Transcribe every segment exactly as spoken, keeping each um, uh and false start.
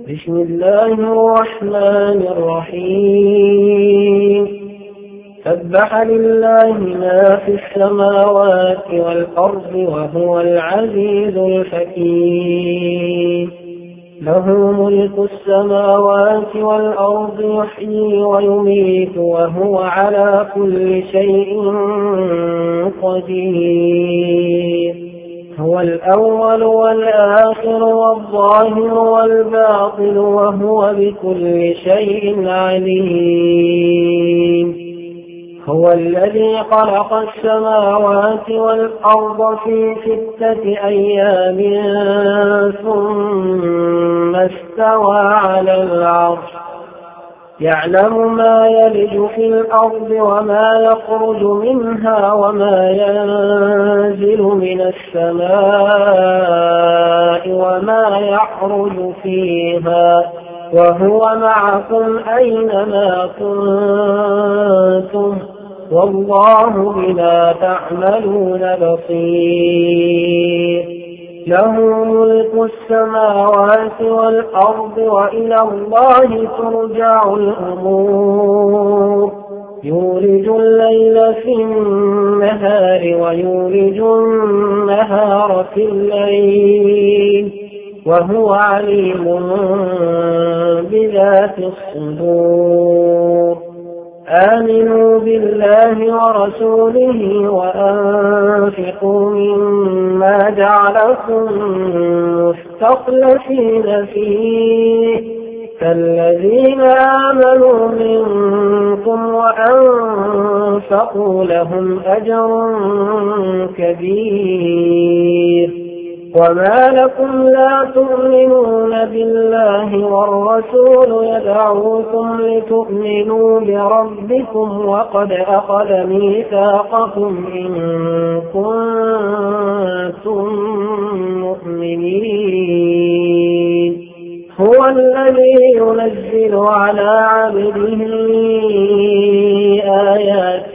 بسم الله الرحمن الرحيم سبح لله ما في السماوات والأرض وهو العزيز الحكيم له ملك السماوات والأرض يحيي ويميت وهو على كل شيء قدير هو الأول والآخر والظاهر والباطن وهو بكل شيء عليم هو الذي خلق السماوات والأرض في ستة أيام ثم استوى على العرش يعلم ما يلج في الأرض وما يخرج منها وما ينزل من السماء وما يعرج فيها وهو معكم أينما كنتم والله بما تعملون بصير له ملك السماوات والأرض وإلى الله ترجع الأمور يولج الليل في النهار ويولج النهار في الليل وهو عليم بذات الصدور آمنوا بالله ورسوله وأنفقوا مما جعلكم مستخلفين فيه فالذين آمنوا منكم وأنفقوا لهم أجر كبير وما لكم لا تؤمنون بالله والرسول يدعوكم لتؤمنوا بربكم وقد أخذ ميثاقكم إن كنتم مؤمنين هو الذي ينزل على عبده آيات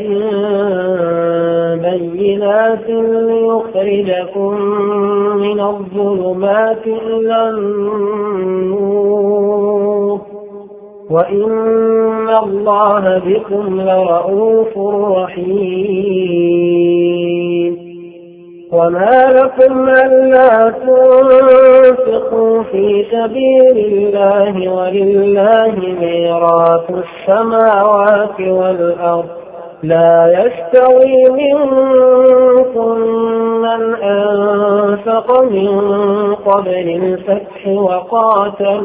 بينات ليخرجكم من الظلمات إلى النور وإن الله بكم لرؤوف رحيم وما لكم ألا تنفقوا في سبيل الله ولله ميراث السماوات والأرض لا يستوي منكم من أنفق من قبل الفتح وقاتل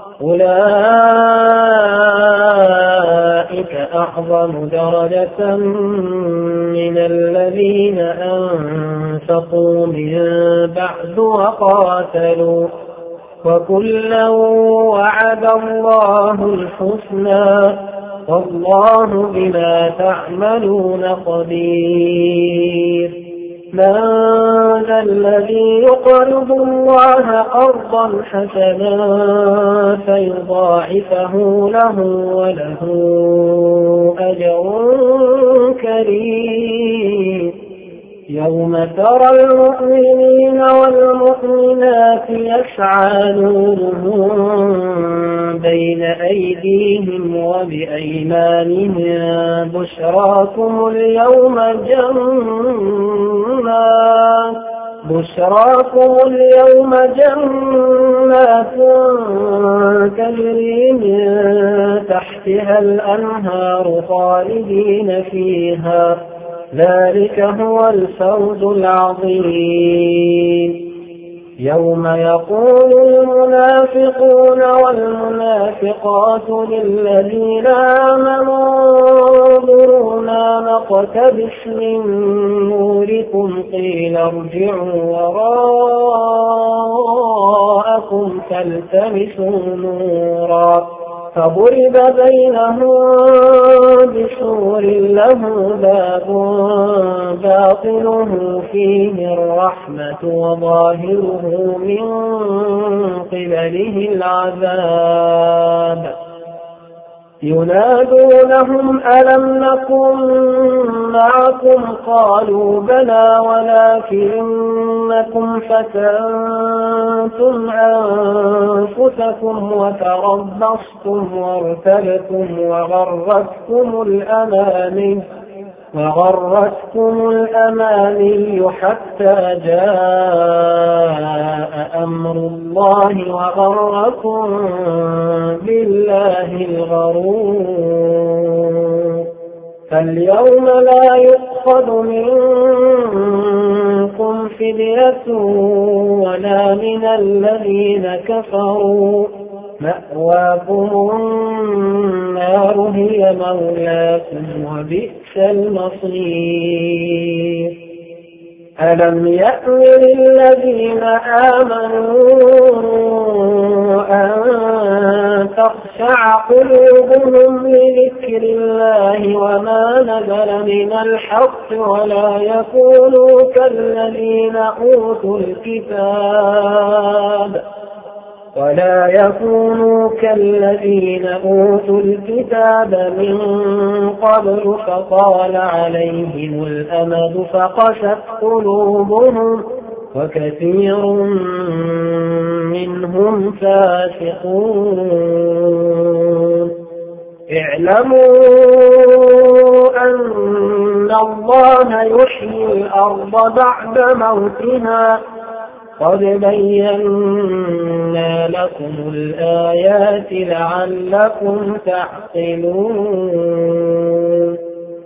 أولئك أعظم درجة من الذين أنفقوا من بعد وقاتلوا وكلا وعد الله الحسنى والله بما تعملون خبير من ذا الذي يقرض الله قرضا حسنا فيضاعفه له وله أجر كريم يوم ترى المؤمنين والمؤمنات يسعى نورهم بين أيديهم وبأيمانهم بشراكم اليوم جنات بشراكم اليوم جنات تجري من تحتها الأنهار خالدين فيها ذلك هو الفوز العظيم يوم يقول المنافقون والمنافقات للذين آمنوا انظرونا نقتبس من نوركم قيل ارجعوا وراءكم فالتمسوا نورا فضرب بينهم بسور له باب باطنه فيه الرحمة وظاهره من قبله العذاب ينادونهم ألم نكن معكم قالوا بلى ولكنكم فتنتم أنفسكم وتربصتم وارتبتم وغرتكم الأماني وغرتكم الأماني حتى جاء أمر الله وغركم بالله الغرور فاليوم لا يؤخذ منكم فدية ولا من الذين كفروا مأواكم النار هي مولاكم وبئس المصير ألم يأن للذين آمنوا أن تخشع قلوبهم لذكر الله وما نزل من الحق ولا يكونوا كالذين أوتوا الكتاب ولا يكونوا كالذين أوتوا الكتاب من قبل فطال عليهم الأمد فقست قلوبهم وكثير منهم فاسقون اعلموا أن الله يحيي الأرض بعد موتها قد بينا لكم الآيات لعلكم تعقلون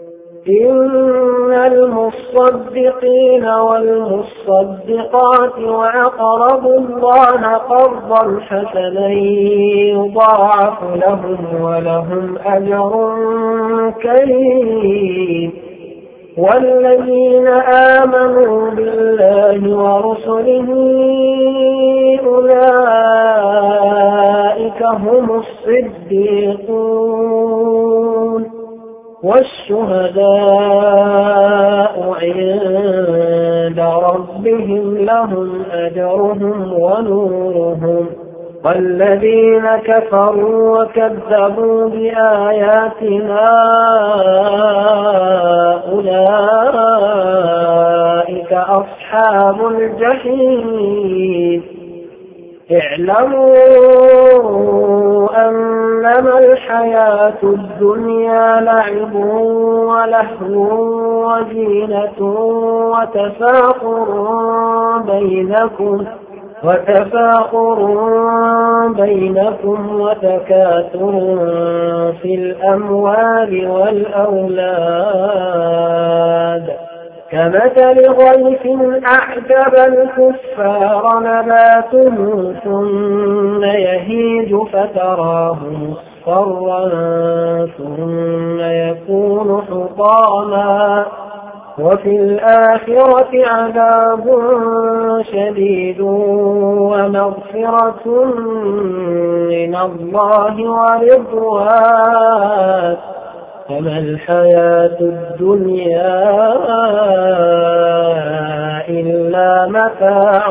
إن المصدقين والمصدقات وأقرضوا الله قرضا حسنا يضاعف لهم ولهم أجر كريم والذين آمنوا بالله ورسله أولئك هم الصديقون والشهداء عند ربهم لهم أجرهم ونورهم والذين كفروا وكذبوا بآياتنا أولئك أصحاب الجحيم اعلموا أنما الحياة الدنيا لعب ولهو وزينة وتفاخر بينكم وتفاخر بينكم وتكاثر في الأموال والأولاد كمثل غيث أعجب الكفار نباته ثم يهيج فتراه مصفرا ثم يكون حطاما وفي الآخرة عذاب شديد ومغفرة من الله ورضوان وما الحياة الدنيا إلا متاع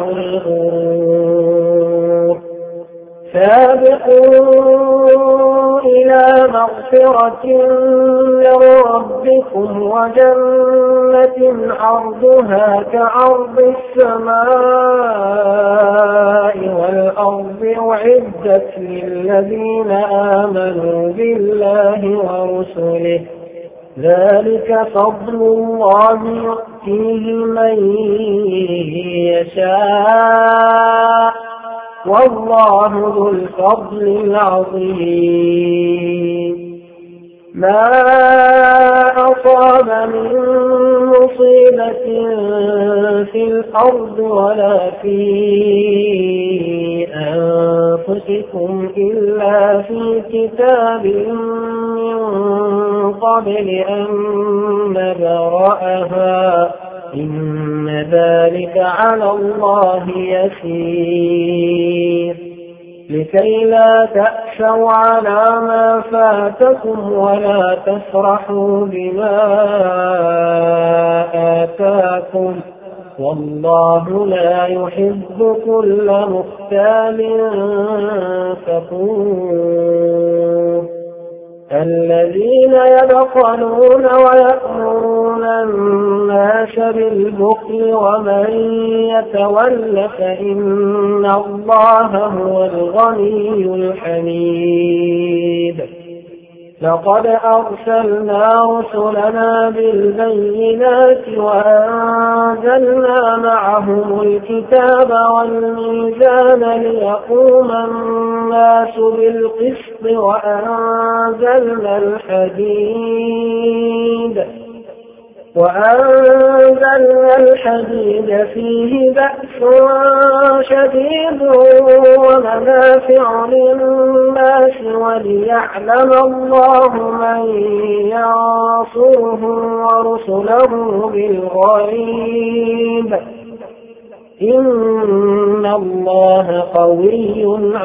الغرور سابقوا إلى مغفرة من ربكم وجنة عرضها كعرض السماء والأرض أعدت للذين آمنوا بالله ورسله ذلك فضل الله يؤتيه من يشاء والله ذو الفضل العظيم ما أصاب من مصيبة في الأرض ولا في أنفسكم إلا في كتاب من قبل أن نبرأها إن ذلك على الله يسير لكي لا تأسوا على ما فاتكم ولا تفرحوا بما آتاكم والله لا يحب كل مختال فخور الذين يبخلون ويأمرون الناس بالبخل ومن يتول فإن الله هو الغني الحميد. لقد أرسلنا رسلنا بالبينات وأنزلنا معهم الكتاب والميزان ليقوم الناس بالقسط وأنزلنا الحديد وأنزلنا الحديد فيه بأس شديد ومنافع للناس وليعلم الله من ينصره ورسله بالغيب إن الله قوي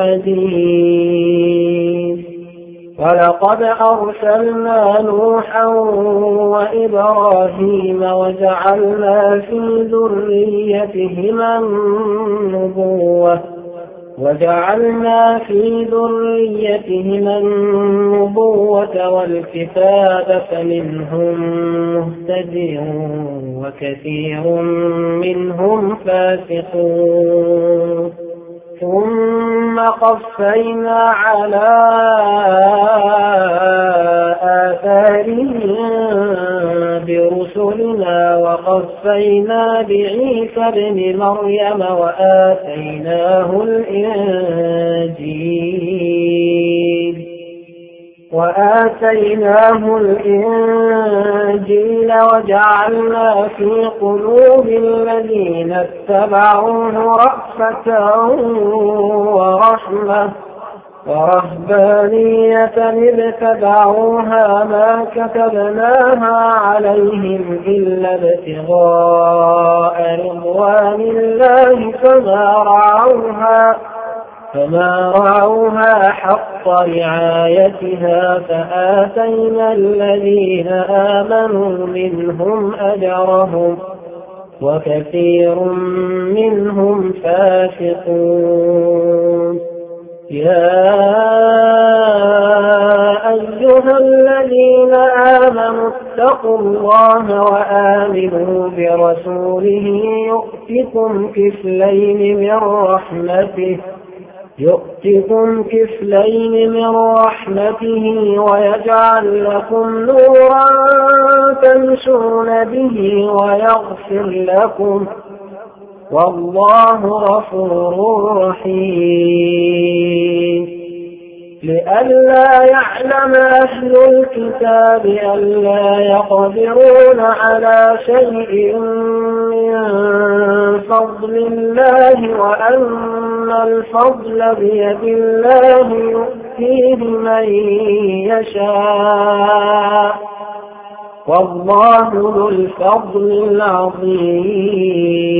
عزيز. ولقد أرسلنا نوحا وإبراهيم وجعلنا في ذريتهما النبوة وجعلنا في ذريتهما النبوة والكتاب فمنهم مهتدي وكثير منهم فاسقون. ثم قفينا على آثارهم برسلنا وقفينا بعيسى ابن مريم وآتيناه الإنجيل وآتيناه الإنجيل وجعلنا في قلوب الذين اتبعوه رأفة ورحمة ورهبانية ابتدعوها ما كتبناها عليهم إلا ابتغاء رضوان الله فما رعوها فما رعوها حق رعايتها فآتينا الذين آمنوا منهم أجرهم وكثير منهم فاسقون. يا أيها الذين آمنوا اتقوا الله وآمنوا برسوله يؤتكم كفلين من رحمته يؤتكم كفلين من رحمته ويجعل لكم نورا تمشون به ويغفر لكم والله غفور رحيم. لئلا يعلم أهل الكتاب ألا يقدرون على شيء من فضل الله وأن الفضل بيد الله يؤتيه من يشاء والله ذو الفضل العظيم.